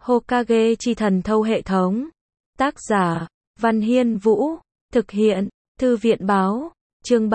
Hokage chi thần thâu hệ thống. Tác giả, Văn Hiên Vũ. Thực hiện, Thư viện Báo. Chương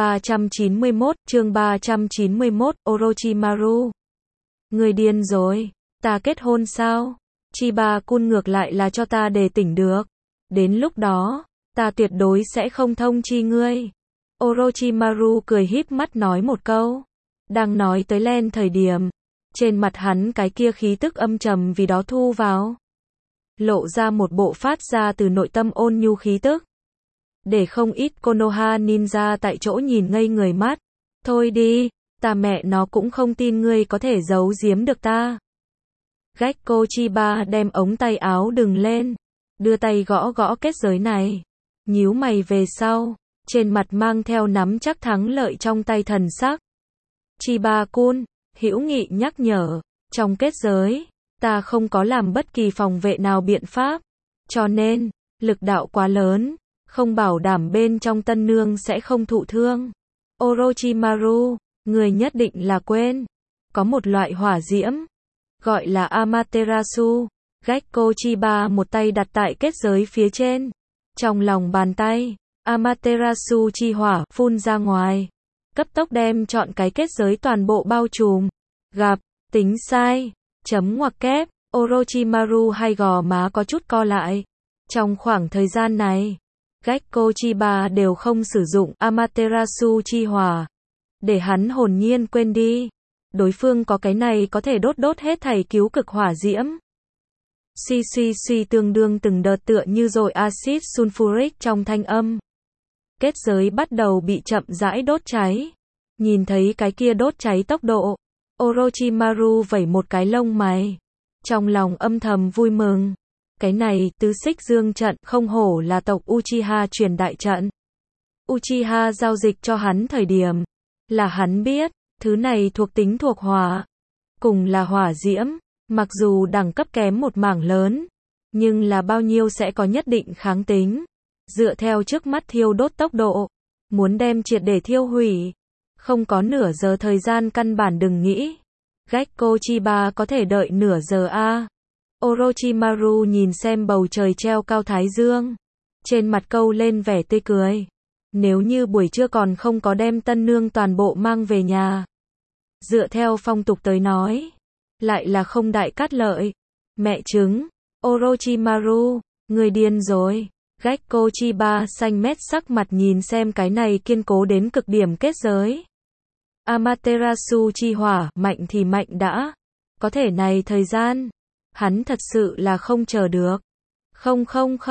391, Orochimaru. Người điên rồi, ta kết hôn sao? Chiba-kun ngược lại là cho ta đề tỉnh được. Đến lúc đó, ta tuyệt đối sẽ không thông chi ngươi. Orochimaru cười híp mắt nói một câu. Đang nói tới Len thời điểm, trên mặt hắn cái kia khí tức âm trầm vì đó thu vào, lộ ra một bộ phát ra từ nội tâm ôn nhu khí tức, để không ít Konoha ninja tại chỗ nhìn ngây người mắt. Thôi đi, ta mẹ nó cũng không tin ngươi có thể giấu giếm được ta. Gekko Chiba đem ống tay áo đừng lên, đưa tay gõ gõ kết giới này, nhíu mày về sau, trên mặt mang theo nắm chắc thắng lợi trong tay thần sắc. Chiba-kun, hữu nghị nhắc nhở, trong kết giới, ta không có làm bất kỳ phòng vệ nào biện pháp, cho nên, lực đạo quá lớn, không bảo đảm bên trong tân nương sẽ không thụ thương. Orochimaru, người nhất định là quên, có một loại hỏa diễm, gọi là Amaterasu. Gekko Chiba một tay đặt tại kết giới phía trên, trong lòng bàn tay, Amaterasu chi hỏa phun ra ngoài, cấp tốc đem chọn cái kết giới toàn bộ bao trùm. Gặp, tính sai, chấm ngoặc kép, Orochimaru hay gò má có chút co lại. Trong khoảng thời gian này, Gekko Chiba đều không sử dụng Amaterasu chi hỏa, để hắn hồn nhiên quên đi. Đối phương có cái này có thể đốt hết thảy cứu cực hỏa diễm. Suy tương đương từng đợt tựa như rồi axit sulfuric trong thanh âm. Kết giới bắt đầu bị chậm rãi đốt cháy. Nhìn thấy cái kia đốt cháy tốc độ, Orochimaru vẩy một cái lông mày, trong lòng âm thầm vui mừng. Cái này tứ xích dương trận không hổ là tộc Uchiha truyền đại trận. Uchiha giao dịch cho hắn thời điểm, là hắn biết, thứ này thuộc tính thuộc hỏa, cùng là hỏa diễm, mặc dù đẳng cấp kém một mảng lớn, nhưng là bao nhiêu sẽ có nhất định kháng tính. Dựa theo trước mắt thiêu đốt tốc độ, muốn đem triệt để thiêu hủy, không có nửa giờ thời gian căn bản đừng nghĩ. Gekko Chiba có thể đợi nửa giờ a. Orochimaru nhìn xem bầu trời treo cao thái dương, trên mặt câu lên vẻ tươi cười. Nếu như buổi trưa còn không có đem tân nương toàn bộ mang về nhà, dựa theo phong tục tới nói, lại là không đại cát lợi. Mẹ chứng, Orochimaru, người điên rồi. Gekko Chiba xanh mét sắc mặt nhìn xem cái này kiên cố đến cực điểm kết giới. Amaterasu chi hỏa, mạnh thì mạnh đã. Có thể này thời gian, hắn thật sự là không chờ được. Không,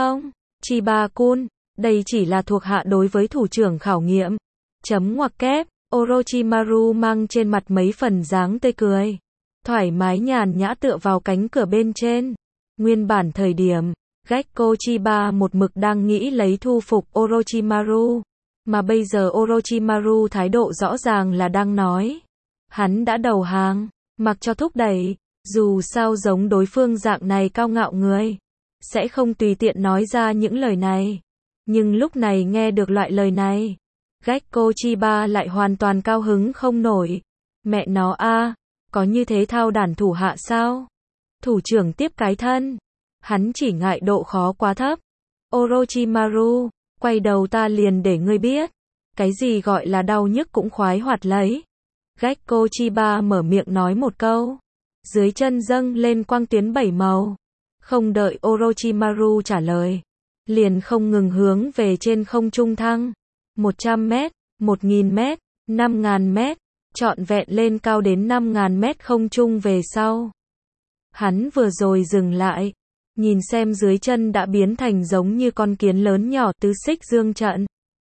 Chiba-kun, đây chỉ là thuộc hạ đối với thủ trưởng khảo nghiệm. Chấm ngoặc kép, Orochimaru mang trên mặt mấy phần dáng tươi cười, thoải mái nhàn nhã tựa vào cánh cửa bên trên. Nguyên bản thời điểm, Gekko Chiba một mực đang nghĩ lấy thu phục Orochimaru, mà bây giờ Orochimaru thái độ rõ ràng là đang nói, hắn đã đầu hàng, mặc cho thúc đẩy, dù sao giống đối phương dạng này cao ngạo người, sẽ không tùy tiện nói ra những lời này. Nhưng lúc này nghe được loại lời này, Gekko Chiba lại hoàn toàn cao hứng không nổi. Mẹ nó a, có như thế thao đản thủ hạ sao? Thủ trưởng tiếp cái thân. Hắn chỉ ngại độ khó quá thấp. Orochimaru, quay đầu ta liền để ngươi biết, cái gì gọi là đau nhức cũng khoái hoạt lấy. Gekko Chiba mở miệng nói một câu, dưới chân dâng lên quang tuyến 7 màu. Không đợi Orochimaru trả lời, liền không ngừng hướng về trên không trung thăng. 100 mét, 1000 mét, 5000 mét, trọn vẹn lên cao đến 5000 mét không trung về sau. Hắn vừa rồi dừng lại, nhìn xem dưới chân đã biến thành giống như con kiến lớn nhỏ tứ xích dương trận.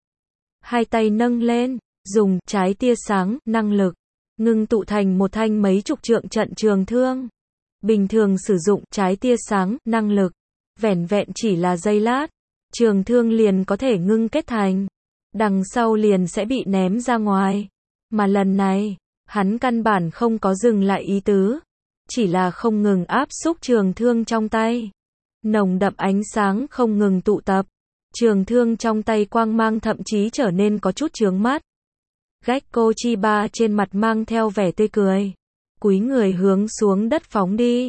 Hai tay nâng lên, dùng trái tia sáng, năng lực, ngưng tụ thành một thanh mấy chục trượng trận trường thương. Bình thường sử dụng trái tia sáng, năng lực, vẻn vẹn chỉ là giây lát, trường thương liền có thể ngưng kết thành, đằng sau liền sẽ bị ném ra ngoài. Mà lần này, hắn căn bản không có dừng lại ý tứ, chỉ là không ngừng áp xúc trường thương trong tay. Nồng đậm ánh sáng không ngừng tụ tập, trường thương trong tay quang mang thậm chí trở nên có chút chướng mắt. Gekko Chiba trên mặt mang theo vẻ tươi cười, cúi người hướng xuống đất phóng đi.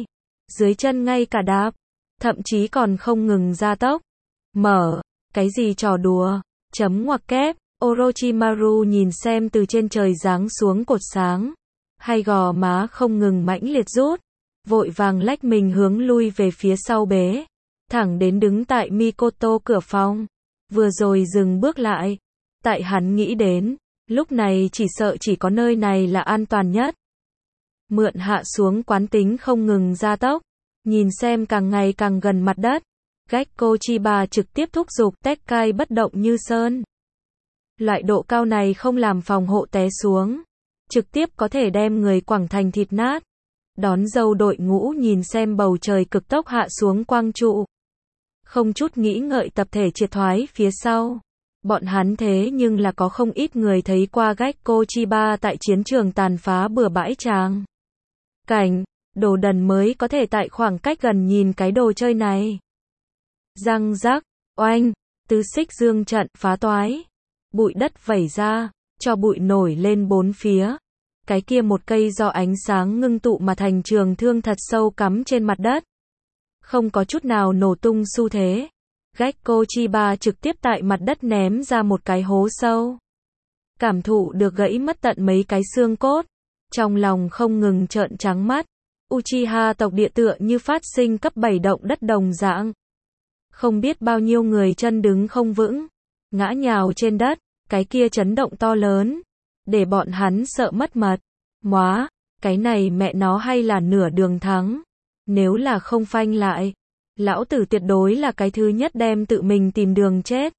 dưới chân ngay cả đạp, thậm chí còn không ngừng gia tốc. Mở, cái gì trò đùa, chấm ngoặc kép, Orochimaru nhìn xem từ trên trời giáng xuống cột sáng, hai gò má không ngừng mãnh liệt rút, vội vàng lách mình hướng lui về phía sau bế, thẳng đến đứng tại Mikoto cửa phòng, vừa rồi dừng bước lại, tại hắn nghĩ đến, lúc này chỉ sợ chỉ có nơi này là an toàn nhất. Mượn hạ xuống quán tính không ngừng gia tốc, nhìn xem càng ngày càng gần mặt đất, Gekko Chiba trực tiếp thúc giục Tekkai bất động như sơn. Loại độ cao này không làm phòng hộ té xuống, trực tiếp có thể đem người quẳng thành thịt nát. Đón dâu đội ngũ nhìn xem bầu trời cực tốc hạ xuống quang trụ, không chút nghĩ ngợi tập thể triệt thoái phía sau. Bọn hắn thế nhưng là có không ít người thấy qua Gekko Chiba tại chiến trường tàn phá bừa bãi tràng cảnh, đồ đần mới có thể tại khoảng cách gần nhìn cái đồ chơi này. Răng rắc, oanh, tứ xích dương trận phá toái, bụi đất vẩy ra, cho bụi nổi lên bốn phía. Cái kia một cây do ánh sáng ngưng tụ mà thành trường thương thật sâu cắm trên mặt đất, không có chút nào nổ tung xu thế. Gekko Chiba trực tiếp tại mặt đất ném ra một cái hố sâu. Cảm thụ được gãy mất tận mấy cái xương cốt, trong lòng không ngừng trợn trắng mắt. Uchiha tộc địa tựa như phát sinh cấp 7 động đất đồng dạng. Không biết bao nhiêu người chân đứng không vững, ngã nhào trên đất, cái kia chấn động to lớn, để bọn hắn sợ mất mật. Móa, cái này mẹ nó hay là nửa đường thắng. Nếu là không phanh lại, lão tử tuyệt đối là cái thứ nhất đem tự mình tìm đường chết.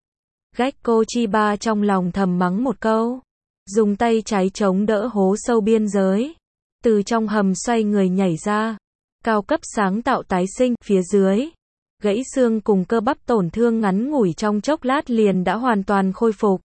Gekko Chiba trong lòng thầm mắng một câu, dùng tay trái chống đỡ hố sâu biên giới, từ trong hầm xoay người nhảy ra, cao cấp sáng tạo tái sinh, phía dưới, gãy xương cùng cơ bắp tổn thương ngắn ngủi trong chốc lát liền đã hoàn toàn khôi phục.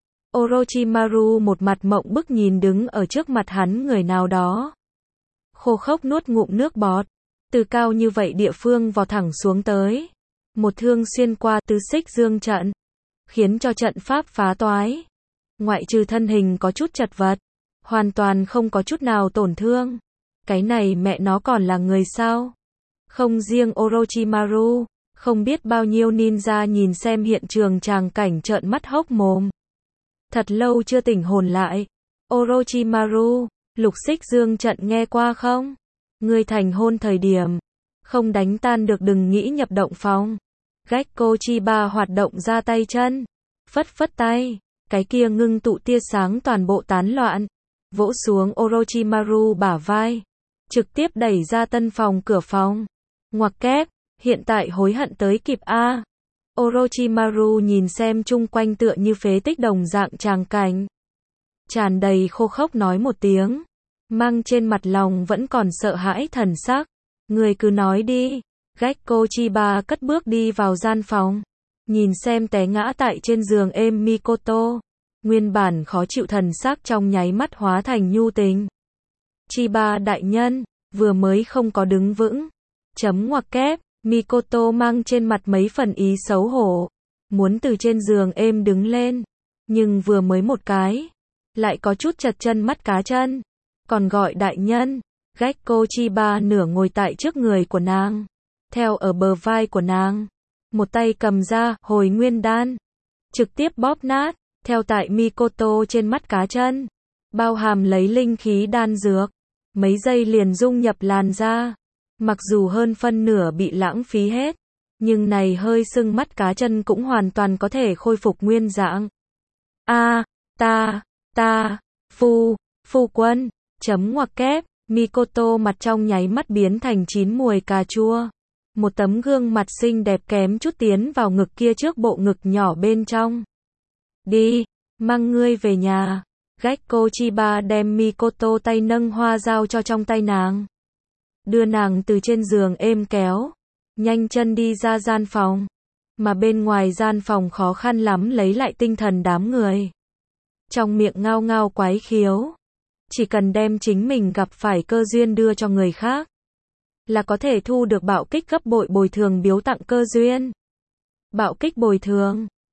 Orochimaru một mặt mộng bức nhìn đứng ở trước mặt hắn người nào đó, khô khốc nuốt ngụm nước bọt, từ cao như vậy địa phương vò thẳng xuống tới, một thương xuyên qua tứ xích dương trận, khiến cho trận pháp phá toái. Ngoại trừ thân hình có chút chật vật, hoàn toàn không có chút nào tổn thương. Cái này mẹ nó còn là người sao? Không riêng Orochimaru, không biết bao nhiêu ninja nhìn xem hiện trường tràng cảnh trợn mắt hốc mồm. Thật lâu chưa tỉnh hồn lại. Orochimaru, lục xích dương trận nghe qua không? Ngươi thành hôn thời điểm, không đánh tan được đừng nghĩ nhập động phòng. Gekko Chiba hoạt động ra tay chân, phất phất tay, cái kia ngưng tụ tia sáng toàn bộ tán loạn, vỗ xuống Orochimaru bả vai, trực tiếp đẩy ra tân phòng cửa phòng. Ngoặc kép, hiện tại hối hận tới kịp a. Orochimaru nhìn xem chung quanh tựa như phế tích đồng dạng tràng cảnh, tràn đầy khô khốc nói một tiếng, mang trên mặt lòng vẫn còn sợ hãi thần sắc. Người cứ nói đi. Gekko Chiba cất bước đi vào gian phòng, nhìn xem té ngã tại trên giường êm Mikoto, nguyên bản khó chịu thần sắc trong nháy mắt hóa thành nhu tình. Chiba đại nhân, vừa mới không có đứng vững. Chấm ngoặc kép, Mikoto mang trên mặt mấy phần ý xấu hổ, muốn từ trên giường êm đứng lên, nhưng vừa mới một cái, lại có chút chật chân mắt cá chân, còn gọi đại nhân. Gekko Chiba nửa ngồi tại trước người của nàng, theo ở bờ vai của nàng, một tay cầm ra hồi nguyên đan, trực tiếp bóp nát, theo tại Mikoto trên mắt cá chân, bao hàm lấy linh khí đan dược, mấy giây liền dung nhập làn da. Mặc dù hơn phân nửa bị lãng phí hết, nhưng này hơi sưng mắt cá chân cũng hoàn toàn có thể khôi phục nguyên dạng. Phu quân, chấm ngoặc kép, Mikoto mặt trong nháy mắt biến thành chín muồi cà chua. Một tấm gương mặt xinh đẹp kém chút tiến vào ngực kia trước bộ ngực nhỏ bên trong. Đi, mang ngươi về nhà. Gekko Chiba đem Mikoto tay nâng hoa giao cho trong tay nàng, đưa nàng từ trên giường êm kéo, nhanh chân đi ra gian phòng, mà bên ngoài gian phòng khó khăn lắm lấy lại tinh thần đám người. Trong miệng ngao ngao quái khiếu, chỉ cần đem chính mình gặp phải cơ duyên đưa cho người khác, là có thể thu được bạo kích gấp bội bồi thường biếu tặng cơ duyên. Bạo kích bồi thường,